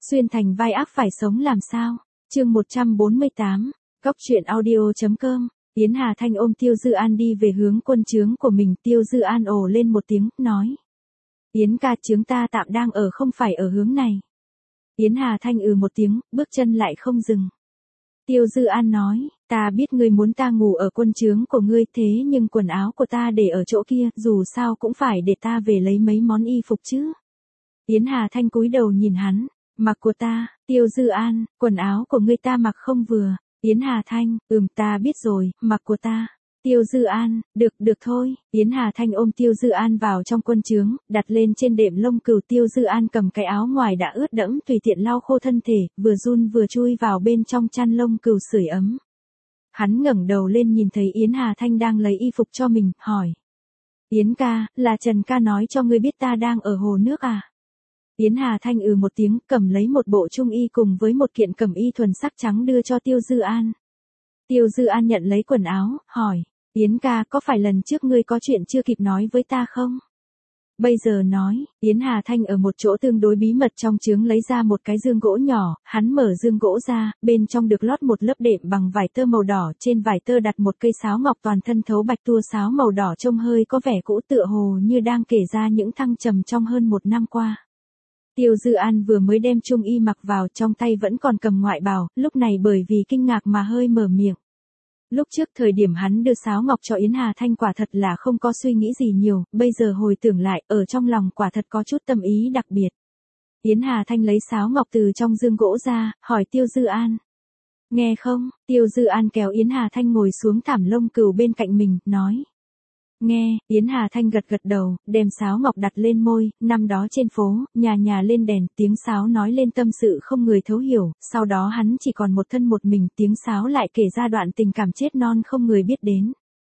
Xuyên thành vai ác phải sống làm sao? Chương 148, Góc truyện audio.com. Yến Hà Thanh ôm Tiêu Dư An đi về hướng quân trướng của mình, Tiêu Dư An ồ lên một tiếng, nói. Yến ca, trướng ta tạm đang ở không phải ở hướng này. Yến Hà Thanh một tiếng, bước chân lại không dừng. Tiêu Dư An nói, ta biết ngươi muốn ta ngủ ở quân trướng của ngươi, thế nhưng quần áo của ta để ở chỗ kia, dù sao cũng phải để ta về lấy mấy món y phục chứ. Yến Hà Thanh cúi đầu nhìn hắn, mặc của ta. Tiêu Dư An, quần áo của ngươi ta mặc không vừa. Yến Hà Thanh, ta biết rồi, mặc của ta. Tiêu Dư An, được thôi. Yến Hà Thanh ôm Tiêu Dư An vào trong quân trướng, đặt lên trên đệm lông cừu. Tiêu Dư An cầm cái áo ngoài đã ướt đẫm tùy tiện lau khô thân thể, vừa run vừa chui vào bên trong chăn lông cừu sưởi ấm. Hắn ngẩng đầu lên nhìn thấy Yến Hà Thanh đang lấy y phục cho mình, hỏi. Yến ca, là Trần ca nói cho ngươi biết ta đang ở hồ nước à? Yến Hà Thanh một tiếng, cầm lấy một bộ trung y cùng với một kiện cẩm y thuần sắc trắng đưa cho Tiêu Dư An. Tiêu Dư An nhận lấy quần áo, hỏi. Yến ca, có phải lần trước ngươi có chuyện chưa kịp nói với ta không? Bây giờ nói. Yến Hà Thanh ở một chỗ tương đối bí mật trong trướng lấy ra một cái dương gỗ nhỏ, hắn mở dương gỗ ra, bên trong được lót một lớp đệm bằng vải tơ màu đỏ, trên vải tơ đặt một cây sáo ngọc toàn thân thấu bạch, tua sáo màu đỏ trông hơi có vẻ cũ, tựa hồ như đang kể ra những thăng trầm trong hơn một năm qua. Tiêu Dư An vừa mới đem trung y mặc vào, trong tay vẫn còn cầm ngoại bào, lúc này bởi vì kinh ngạc mà hơi mở miệng. Lúc trước thời điểm hắn đưa sáo ngọc cho Yến Hà Thanh quả thật là không có suy nghĩ gì nhiều, bây giờ hồi tưởng lại, ở trong lòng quả thật có chút tâm ý đặc biệt. Yến Hà Thanh lấy sáo ngọc từ trong dương gỗ ra, hỏi Tiêu Dư An. Nghe không? Tiêu Dư An kéo Yến Hà Thanh ngồi xuống thảm lông cừu bên cạnh mình, nói. Nghe. Yến Hà Thanh gật đầu, đem sáo ngọc đặt lên môi. Năm đó trên phố, nhà lên đèn, tiếng sáo nói lên tâm sự không người thấu hiểu, sau đó hắn chỉ còn một thân một mình, tiếng sáo lại kể ra đoạn tình cảm chết non không người biết đến.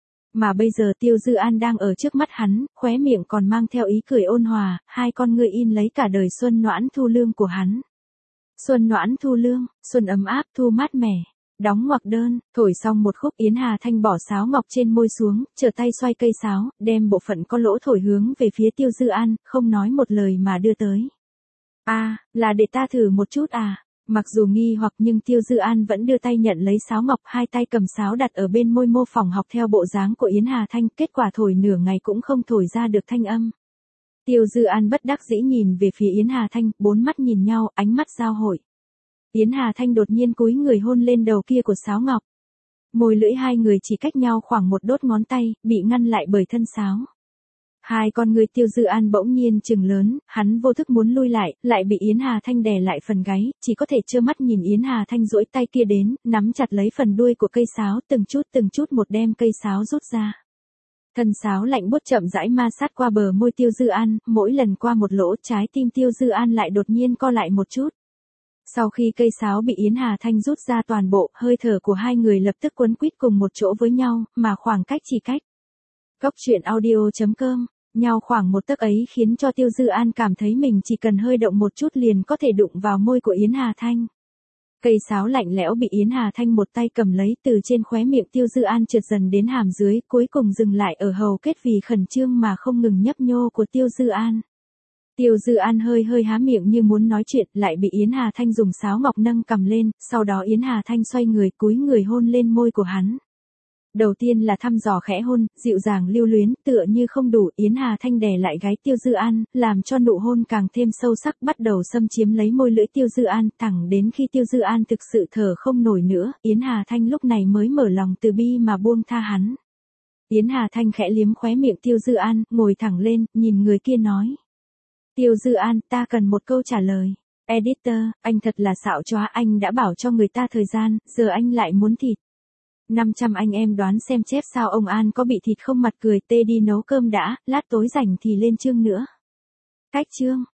Mà bây giờ Tiêu Dư An đang ở trước mắt hắn, khóe miệng còn mang theo ý cười ôn hòa, hai con ngươi in lấy cả đời xuân noãn thu lương của hắn. Xuân noãn thu lương, xuân ấm áp, thu mát mẻ. Đóng ngoặc đơn, thổi xong một khúc, Yến Hà Thanh bỏ sáo ngọc trên môi xuống, trở tay xoay cây sáo, đem bộ phận có lỗ thổi hướng về phía Tiêu Dư An, không nói một lời mà đưa tới. Là để ta thử một chút à? Mặc dù nghi hoặc nhưng Tiêu Dư An vẫn đưa tay nhận lấy sáo ngọc, hai tay cầm sáo đặt ở bên môi mô phỏng học theo bộ dáng của Yến Hà Thanh, kết quả thổi nửa ngày cũng không thổi ra được thanh âm. Tiêu Dư An bất đắc dĩ nhìn về phía Yến Hà Thanh, bốn mắt nhìn nhau, ánh mắt giao hội. Yến Hà Thanh đột nhiên cúi người hôn lên đầu kia của sáo ngọc. Môi lưỡi hai người chỉ cách nhau khoảng một đốt ngón tay, bị ngăn lại bởi thân sáo. Hai con người Tiêu Dư An bỗng nhiên trừng lớn, hắn vô thức muốn lui lại bị Yến Hà Thanh đè lại phần gáy, chỉ có thể trơ mắt nhìn Yến Hà Thanh duỗi tay kia đến, nắm chặt lấy phần đuôi của cây sáo, từng chút một đem cây sáo rút ra. Thân sáo lạnh buốt chậm rãi ma sát qua bờ môi Tiêu Dư An, mỗi lần qua một lỗ, trái tim Tiêu Dư An lại đột nhiên co lại một chút. Sau khi cây sáo bị Yến Hà Thanh rút ra toàn bộ, hơi thở của hai người lập tức quấn quýt cùng một chỗ với nhau, mà khoảng cách chỉ cách. Góc truyện audio.com, nhau khoảng một tấc ấy khiến cho Tiêu Dư An cảm thấy mình chỉ cần hơi động một chút liền có thể đụng vào môi của Yến Hà Thanh. Cây sáo lạnh lẽo bị Yến Hà Thanh một tay cầm lấy, từ trên khóe miệng Tiêu Dư An trượt dần đến hàm dưới, cuối cùng dừng lại ở hầu kết vì khẩn trương mà không ngừng nhấp nhô của Tiêu Dư An. Tiêu Dư An hơi há miệng như muốn nói chuyện, lại bị Yến Hà Thanh dùng sáo ngọc nâng cầm lên, sau đó Yến Hà Thanh xoay người cúi người hôn lên môi của hắn. Đầu tiên là thăm dò khẽ hôn, dịu dàng lưu luyến, tựa như không đủ, Yến Hà Thanh đè lại gáy Tiêu Dư An, làm cho nụ hôn càng thêm sâu sắc, bắt đầu xâm chiếm lấy môi lưỡi Tiêu Dư An, thẳng đến khi Tiêu Dư An thực sự thở không nổi nữa, Yến Hà Thanh lúc này mới mở lòng từ bi mà buông tha hắn. Yến Hà Thanh khẽ liếm khóe miệng Tiêu Dư An, ngồi thẳng lên, nhìn người kia nói. Tiêu Dư An, ta cần một câu trả lời. Editor, anh thật là xạo chóa, anh đã bảo cho người ta thời gian, giờ anh lại muốn thịt. 500 anh em đoán xem chép sao ông An có bị thịt không, mặt cười, tê đi nấu cơm đã, lát tối rảnh thì lên chương nữa. Cách chương.